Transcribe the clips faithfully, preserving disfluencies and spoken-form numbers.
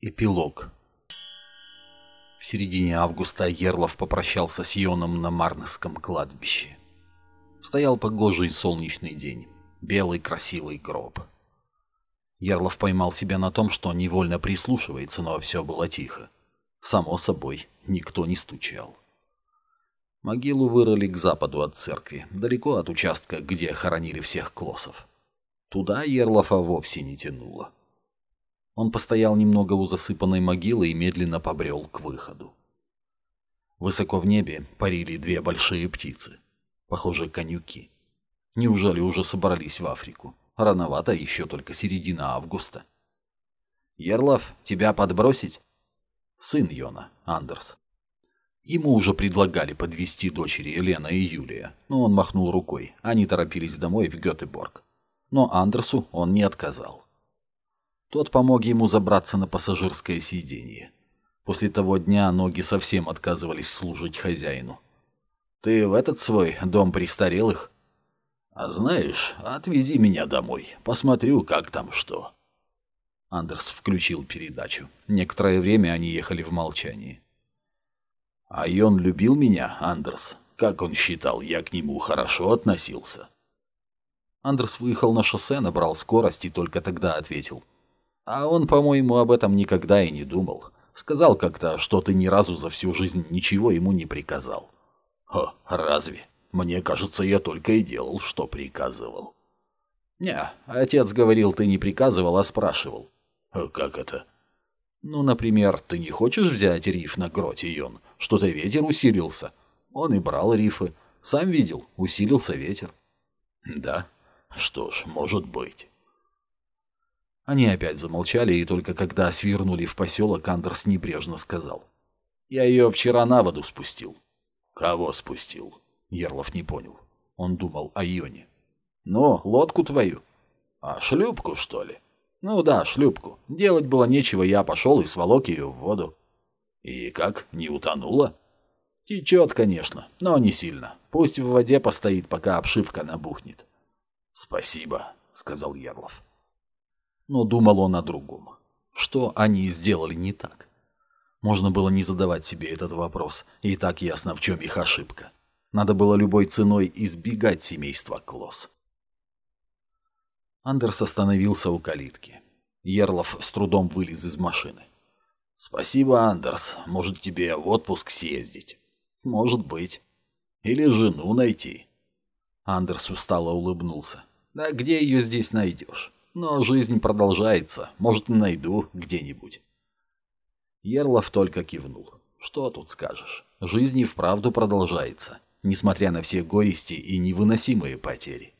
Эпилог. В середине августа Ерлов попрощался с Йоном на Марнесском кладбище. Стоял погожий солнечный день. Белый красивый гроб. Ерлов поймал себя на том, что невольно прислушивается, но все было тихо. Само собой, никто не стучал. Могилу вырыли к западу от церкви, далеко от участка, где хоронили всех клоссов. Туда Ерлова вовсе не тянуло. Он постоял немного у засыпанной могилы и медленно побрел к выходу. Высоко в небе парили две большие птицы, похожие конюки. Неужели уже собрались в Африку? Рановато, еще только середина августа. «Ерлов, тебя подбросить?» Сын Йона, Андерс. Ему уже предлагали подвезти дочери Елена и Юлия, но он махнул рукой, они торопились домой в Гетеборг. Но Андерсу он не отказал. Тот помог ему забраться на пассажирское сиденье. После того дня ноги совсем отказывались служить хозяину. «Ты в этот свой дом престарелых?» «А знаешь, отвези меня домой, посмотрю, как там что». Андерс включил передачу. Некоторое время они ехали в молчании. «А Йон любил меня, Андерс? Как он считал, я к нему хорошо относился?» Андерс выехал на шоссе, набрал скорость и только тогда ответил. «А он, по-моему, об этом никогда и не думал. Сказал как-то, что ты ни разу за всю жизнь ничего ему не приказал». «О, разве? Мне кажется, я только и делал, что приказывал». «Не, отец говорил, ты не приказывал, а спрашивал». «А как это?» «Ну, например, ты не хочешь взять риф на гроте, Йон? Что-то ветер усилился». Он и брал рифы. Сам видел, усилился ветер. «Да? Что ж, может быть». Они опять замолчали, и только когда свернули в поселок, Андерс небрежно сказал. «Я ее вчера на воду спустил». «Кого спустил?» Ерлов не понял. Он думал о Йоне. «Ну, лодку твою». «А шлюпку, что ли?» «Ну да, шлюпку. Делать было нечего, я пошел и сволок ее в воду». «И как, не утонула?» «Течет, конечно, но не сильно. Пусть в воде постоит, пока обшивка набухнет». «Спасибо», — сказал Ерлов. Но думал он о другом. Что они сделали не так? Можно было не задавать себе этот вопрос, и так ясно, в чем их ошибка. Надо было любой ценой избегать семейства Клосс. Андерс остановился у калитки. Ерлов с трудом вылез из машины. «Спасибо, Андерс. Может, тебе в отпуск съездить?» «Может быть. Или жену найти». Андерс устало улыбнулся. «Да где ее здесь найдешь? Но жизнь продолжается. Может, найду где-нибудь». Ерлов только кивнул. «Что тут скажешь? Жизнь и вправду продолжается, несмотря на все горести и невыносимые потери».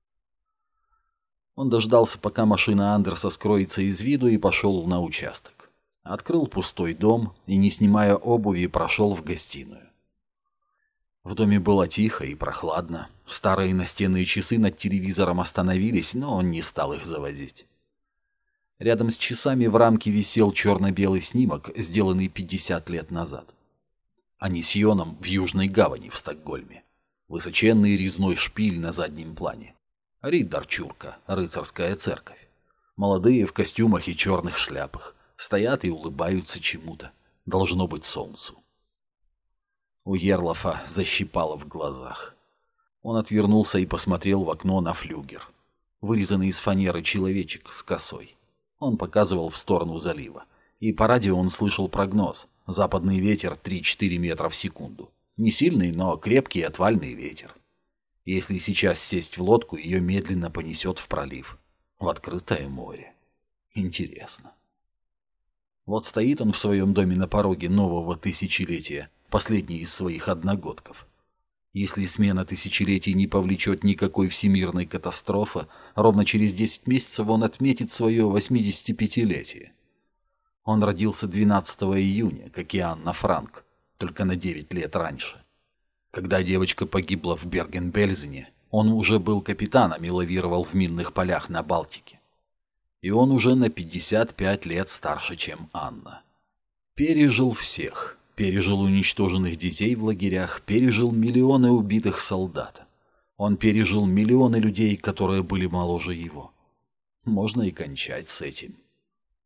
Он дождался, пока машина Андерса скроется из виду, и пошел на участок. Открыл пустой дом и, не снимая обуви, прошел в гостиную. В доме было тихо и прохладно. Старые настенные часы над телевизором остановились, но он не стал их заводить. Рядом с часами в рамке висел черно-белый снимок, сделанный пятьдесят лет назад. Они с Йоном в Южной гавани в Стокгольме. Высоченный резной шпиль на заднем плане. Риддарчурка, рыцарская церковь. Молодые в костюмах и черных шляпах. Стоят и улыбаются чему-то. Должно быть солнцу. У Ерлофа защипало в глазах. Он отвернулся и посмотрел в окно на флюгер. Вырезанный из фанеры человечек с косой. Он показывал в сторону залива. И по радио он слышал прогноз. Западный ветер три-четыре метра в секунду. Не сильный, но крепкий отвальный ветер. Если сейчас сесть в лодку, ее медленно понесет в пролив. В открытое море. Интересно. Вот стоит он в своем доме на пороге нового тысячелетия, последний из своих одногодков. Если смена тысячелетий не повлечет никакой всемирной катастрофы, ровно через десять месяцев он отметит свое восьмидесятипятилетие. Он родился двенадцатого июня, как и Анна Франк, только на девять лет раньше. Когда девочка погибла в Берген-Бельзене, он уже был капитаном и лавировал в минных полях на Балтике. И он уже на пятьдесят пять лет старше, чем Анна. Пережил всех. Пережил уничтоженных детей в лагерях, пережил миллионы убитых солдат. Он пережил миллионы людей, которые были моложе его. Можно и кончать с этим.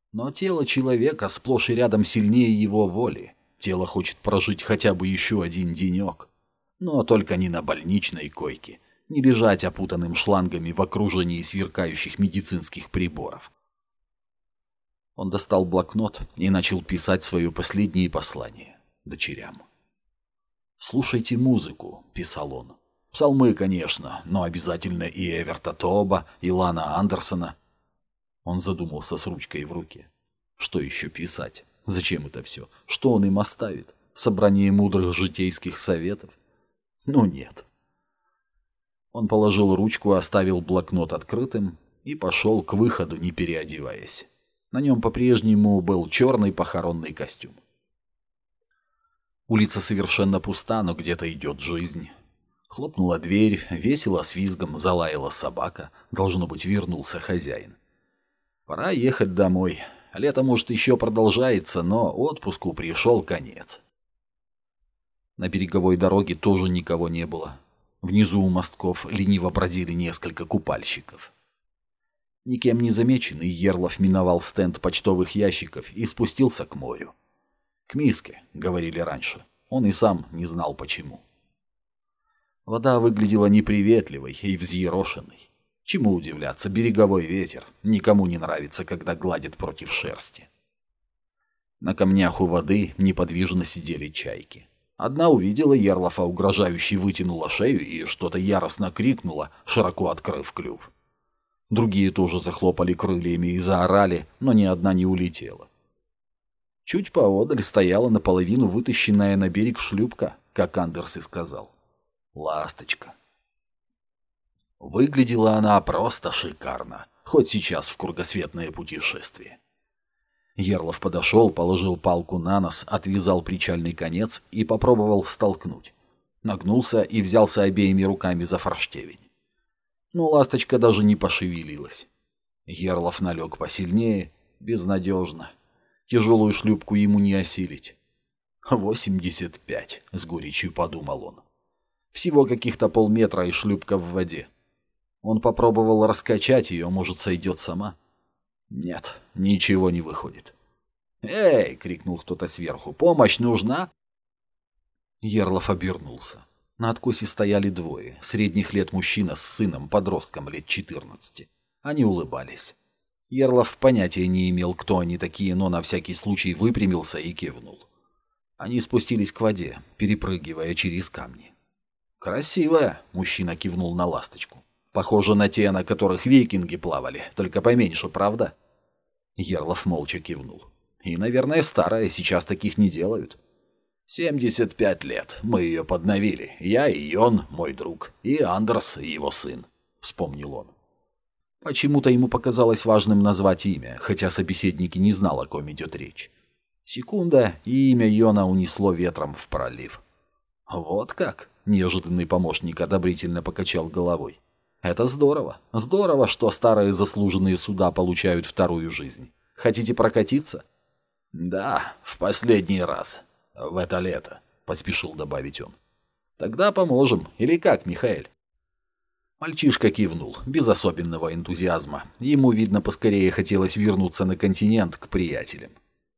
Но тело человека сплошь и рядом сильнее его воли. Тело хочет прожить хотя бы еще один денек. Но только не на больничной койке, не лежать опутанным шлангами в окружении сверкающих медицинских приборов. Он достал блокнот и начал писать свое последнее послание дочерям. «Слушайте музыку», — писал он. «Псалмы, конечно, но обязательно и Эверта Тоба, и Лана Андерсона». Он задумался с ручкой в руке. Что еще писать? Зачем это все? Что он им оставит? Собрание мудрых житейских советов? Ну нет. Он положил ручку, оставил блокнот открытым и пошел к выходу, не переодеваясь. На нем по-прежнему был черный похоронный костюм. Улица совершенно пуста, но где-то идет жизнь. Хлопнула дверь, весело с визгом залаяла собака. Должно быть, вернулся хозяин. Пора ехать домой. Лето, может, еще продолжается, но отпуску пришел конец. На береговой дороге тоже никого не было. Внизу у мостков лениво бродили несколько купальщиков. Никем не замеченный, Ерлов миновал стенд почтовых ящиков и спустился к морю. К миске, говорили раньше. Он и сам не знал почему. Вода выглядела неприветливой и взъерошенной. Чему удивляться, береговой ветер. Никому не нравится, когда гладит против шерсти. На камнях у воды неподвижно сидели чайки. Одна увидела Ерлова, угрожающе вытянула шею и что-то яростно крикнула, широко открыв клюв. Другие тоже захлопали крыльями и заорали, но ни одна не улетела. Чуть поодаль стояла наполовину вытащенная на берег шлюпка, как Андерс и сказал. «Ласточка». Выглядела она просто шикарно, хоть сейчас в кругосветное путешествие. Ерлов подошел, положил палку на нос, отвязал причальный конец и попробовал столкнуть. Нагнулся и взялся обеими руками за форштевень. Но ласточка даже не пошевелилась. Ерлов налег посильнее, безнадежно. Тяжелую шлюпку ему не осилить. «Восемьдесят пять», — с горечью подумал он. «Всего каких-то полметра и шлюпка в воде». Он попробовал раскачать ее, может, сойдет сама. Нет, ничего не выходит. «Эй!» — крикнул кто-то сверху. «Помощь нужна?» Ерлов обернулся. На откосе стояли двое. Средних лет мужчина с сыном, подростком лет четырнадцати. Они улыбались. Ерлов понятия не имел, кто они такие, но на всякий случай выпрямился и кивнул. Они спустились к воде, перепрыгивая через камни. «Красивая!» — мужчина кивнул на ласточку. «Похоже на те, на которых викинги плавали, только поменьше, правда?» Ерлов молча кивнул. «И, наверное, старая, сейчас таких не делают». «Семьдесят пять лет. Мы ее подновили. Я и он, мой друг, и Андерс, его сын», — вспомнил он. Почему-то ему показалось важным назвать имя, хотя собеседник и не знал, о ком идет речь. Секунда, и имя Йона унесло ветром в пролив. «Вот как?» — неожиданный помощник одобрительно покачал головой. «Это здорово. Здорово, что старые заслуженные суда получают вторую жизнь. Хотите прокатиться?» «Да, в последний раз. В это лето», — поспешил добавить он. «Тогда поможем. Или как, Михаэль?» Мальчишка кивнул, без особенного энтузиазма. Ему, видно, поскорее хотелось вернуться на континент к приятелям.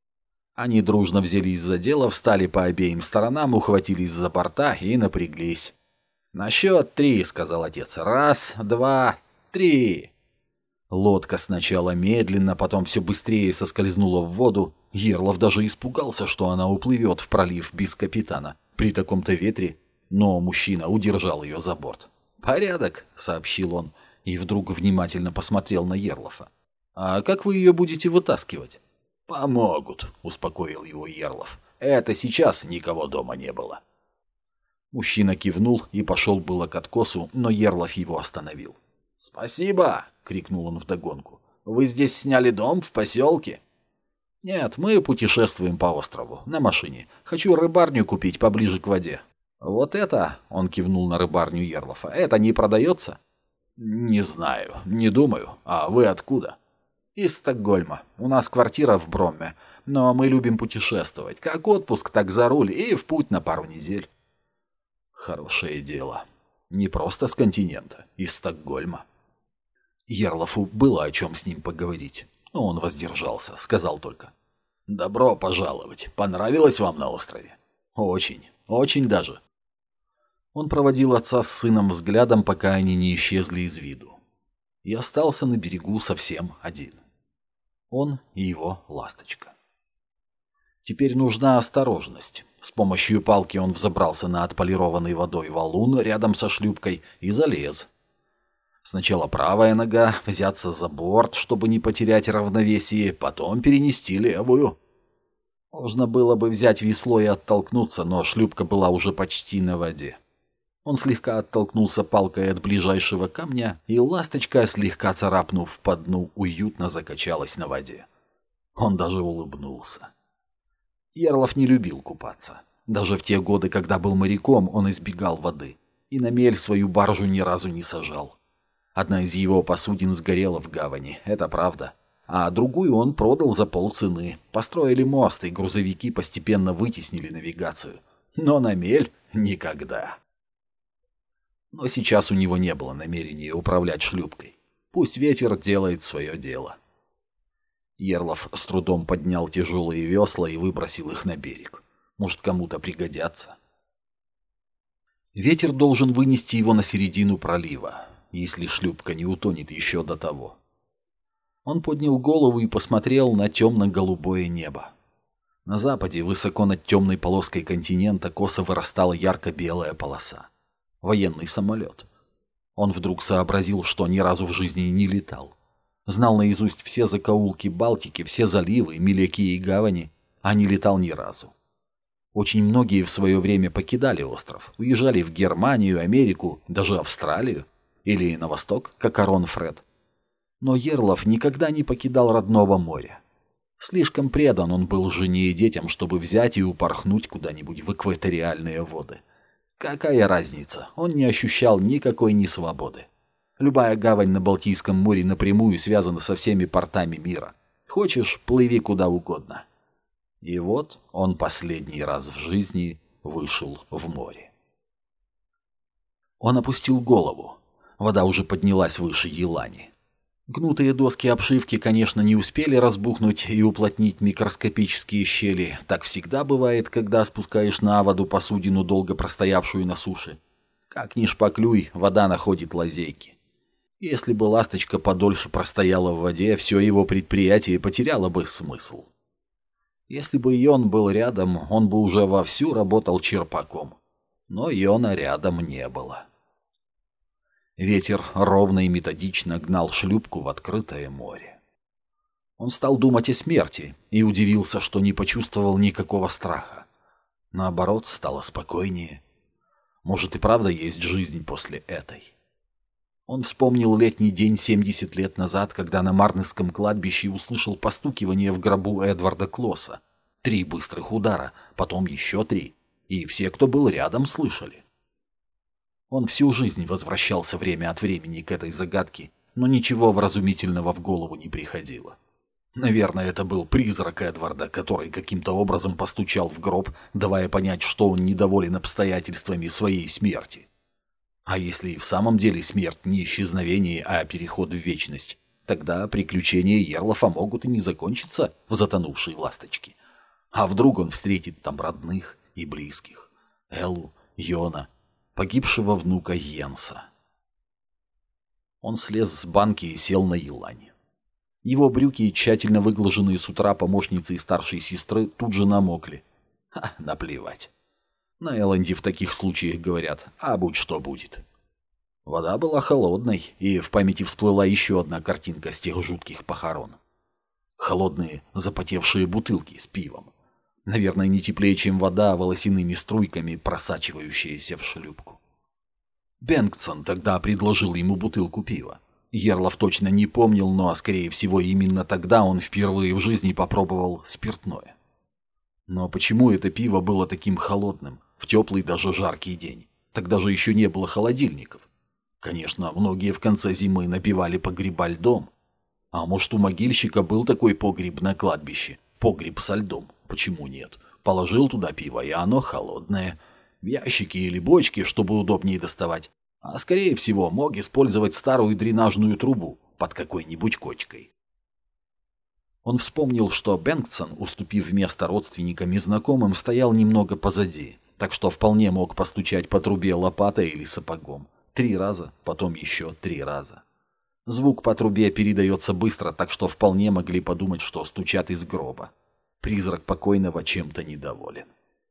Они дружно взялись за дело, встали по обеим сторонам, ухватились за борта и напряглись. «На счет три», — сказал отец. «Раз, два, три». Лодка сначала медленно, потом все быстрее соскользнула в воду. Ерлов даже испугался, что она уплывет в пролив без капитана при таком-то ветре, но мужчина удержал ее за борт. «Порядок», — сообщил он, и вдруг внимательно посмотрел на Ерлова. «А как вы ее будете вытаскивать?» «Помогут», — успокоил его Ерлов. «Это сейчас никого дома не было». Мужчина кивнул и пошел было к откосу, но Ерлов его остановил. «Спасибо!» — крикнул он вдогонку. «Вы здесь сняли дом в поселке?» «Нет, мы путешествуем по острову, на машине. Хочу рыбарню купить поближе к воде». «Вот это...» — он кивнул на рыбарню Ерлова. «Это не продается?» «Не знаю, не думаю. А вы откуда?» «Из Стокгольма. У нас квартира в Бромме. Но мы любим путешествовать. Как отпуск, так за руль и в путь на пару недель». «Хорошее дело. Не просто с континента, из Стокгольма». Ерлову было о чем с ним поговорить. Но он воздержался, сказал только: «Добро пожаловать. Понравилось вам на острове?» «Очень, очень даже». Он проводил отца с сыном взглядом, пока они не исчезли из виду, и остался на берегу совсем один. Он и его ласточка. Теперь нужна осторожность. С помощью палки он взобрался на отполированный водой валун рядом со шлюпкой и залез. Сначала правая нога, взяться за борт, чтобы не потерять равновесие, потом перенести левую. Можно было бы взять весло и оттолкнуться, но шлюпка была уже почти на воде. Он слегка оттолкнулся палкой от ближайшего камня, и ласточка, слегка царапнув по дну, уютно закачалась на воде. Он даже улыбнулся. Ярлов не любил купаться. Даже в те годы, когда был моряком, он избегал воды и на мель свою баржу ни разу не сажал. Одна из его посудин сгорела в гавани, это правда. А другую он продал за полцены. Построили мост, и грузовики постепенно вытеснили навигацию. Но на мель никогда. Но сейчас у него не было намерения управлять шлюпкой. Пусть ветер делает свое дело. Ярлов с трудом поднял тяжелые весла и выбросил их на берег. Может, кому-то пригодятся. Ветер должен вынести его на середину пролива, если шлюпка не утонет еще до того. Он поднял голову и посмотрел на темно-голубое небо. На западе, высоко над темной полоской континента, косо вырастала ярко-белая полоса. Военный самолет. Он вдруг сообразил, что ни разу в жизни не летал. Знал наизусть все закоулки Балтики, все заливы, меляки и гавани, а не летал ни разу. Очень многие в свое время покидали остров, уезжали в Германию, Америку, даже Австралию или на восток, как Арон Фред. Но Ярлов никогда не покидал родного моря. Слишком предан он был жене и детям, чтобы взять и упорхнуть куда-нибудь в экваториальные воды. Какая разница, он не ощущал никакой несвободы. Любая гавань на Балтийском море напрямую связана со всеми портами мира. Хочешь, плыви куда угодно. И вот он последний раз в жизни вышел в море. Он опустил голову. Вода уже поднялась выше елани. Гнутые доски обшивки, конечно, не успели разбухнуть и уплотнить микроскопические щели. Так всегда бывает, когда спускаешь на воду посудину, долго простоявшую на суше. Как ни шпаклюй, вода находит лазейки. Если бы ласточка подольше простояла в воде, все его предприятие потеряло бы смысл. Если бы Йон был рядом, он бы уже вовсю работал черпаком. Но Йона рядом не было. Ветер ровно и методично гнал шлюпку в открытое море. Он стал думать о смерти и удивился, что не почувствовал никакого страха. Наоборот, стало спокойнее. Может, и правда есть жизнь после этой. Он вспомнил летний день семьдесят лет назад, когда на Марнесском кладбище услышал постукивание в гробу Эдварда Клосса. Три быстрых удара, потом еще три. И все, кто был рядом, слышали. Он всю жизнь возвращался время от времени к этой загадке, но ничего вразумительного в голову не приходило. Наверное, это был призрак Эдварда, который каким-то образом постучал в гроб, давая понять, что он недоволен обстоятельствами своей смерти. А если и в самом деле смерть не исчезновение, а переход в вечность, тогда приключения Ярлофа могут и не закончиться в затонувшей ласточке. А вдруг он встретит там родных и близких, Эллу, Йона, погибшего внука Йенса. Он слез с банки и сел на елань. Его брюки, тщательно выглаженные с утра помощницей старшей сестры, тут же намокли. Ха, наплевать. На Элленде в таких случаях говорят: а будь что будет. Вода была холодной, и в памяти всплыла еще одна картинка с тех жутких похорон. Холодные, запотевшие бутылки с пивом. Наверное, не теплее, чем вода, волосяными струйками, просачивающаяся в шлюпку. Бенгтсон тогда предложил ему бутылку пива. Ярлов точно не помнил, но, скорее всего, именно тогда он впервые в жизни попробовал спиртное. Но почему это пиво было таким холодным, в теплый даже жаркий день? Тогда же еще не было холодильников. Конечно, многие в конце зимы напивали погреба льдом. А может, у могильщика был такой погреб на кладбище? Погреб со льдом. Почему нет? Положил туда пиво, и оно холодное. В ящики или бочки, чтобы удобнее доставать. А скорее всего, мог использовать старую дренажную трубу под какой-нибудь кочкой. Он вспомнил, что Бенгтсон, уступив место родственникам и знакомым, стоял немного позади, так что вполне мог постучать по трубе лопатой или сапогом. Три раза, потом еще три раза. Звук по трубе передается быстро, так что вполне могли подумать, что стучат из гроба. Призрак покойного чем-то недоволен.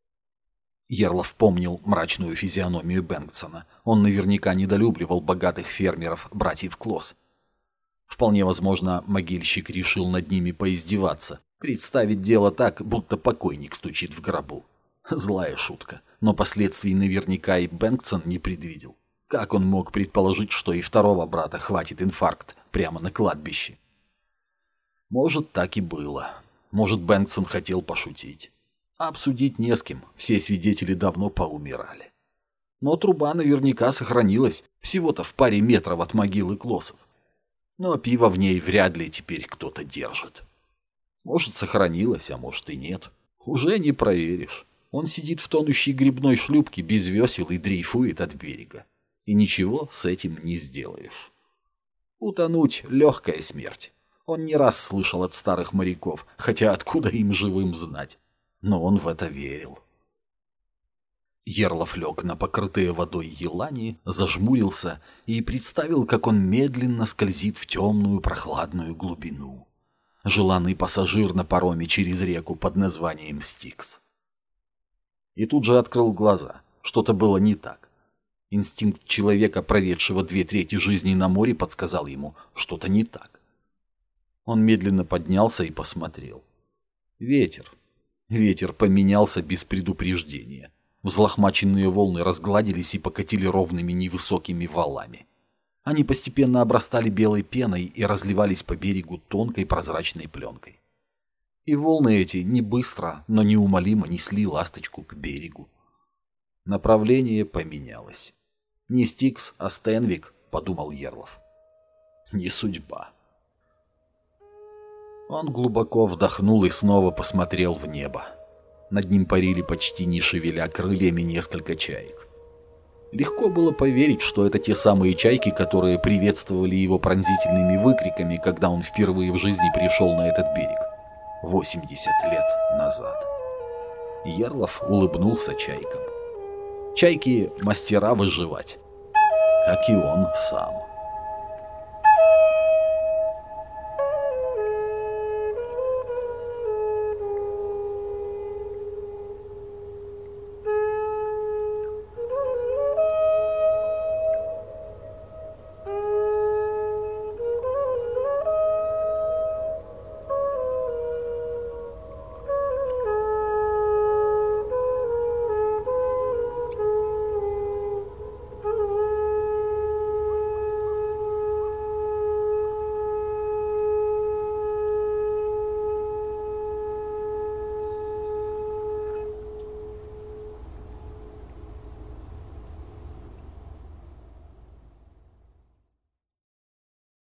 Ярлов помнил мрачную физиономию Бенгтсона. Он наверняка недолюбливал богатых фермеров, братьев Клосс. Вполне возможно, могильщик решил над ними поиздеваться, представить дело так, будто покойник стучит в гробу. Злая шутка, но последствий наверняка и Бенгтсон не предвидел. Как он мог предположить, что и второго брата хватит инфаркт прямо на кладбище? Может, так и было. Может, Бенгтсон хотел пошутить. А обсудить не с кем, все свидетели давно поумирали. Но труба наверняка сохранилась, всего-то в паре метров от могилы Клоссов. Но пиво в ней вряд ли теперь кто-то держит. Может, сохранилось, а может и нет. Уже не проверишь. Он сидит в тонущей грибной шлюпке без весел и дрейфует от берега. И ничего с этим не сделаешь. Утонуть — легкая смерть. Он не раз слышал от старых моряков, хотя откуда им живым знать. Но он в это верил. Ярлов лег на покрытые водой елани, зажмурился и представил, как он медленно скользит в темную прохладную глубину. Желанный пассажир на пароме через реку под названием Стикс. И тут же открыл глаза. Что-то было не так. Инстинкт человека, проведшего две трети жизни на море, подсказал ему, что-то не так. Он медленно поднялся и посмотрел. Ветер. Ветер поменялся без предупреждения. Взлохмаченные волны разгладились и покатили ровными невысокими валами. Они постепенно обрастали белой пеной и разливались по берегу тонкой прозрачной пленкой. И волны эти не быстро, но неумолимо несли ласточку к берегу. Направление поменялось. Не Стикс, а Стенвик, подумал Ярлов. Не судьба. Он глубоко вдохнул и снова посмотрел в небо. Над ним парили, почти не шевеля крыльями, несколько чаек. Легко было поверить, что это те самые чайки, которые приветствовали его пронзительными выкриками, когда он впервые в жизни пришел на этот берег. восемьдесят лет назад. Ярлов улыбнулся чайкам. Чайки — мастера выживать, как и он сам.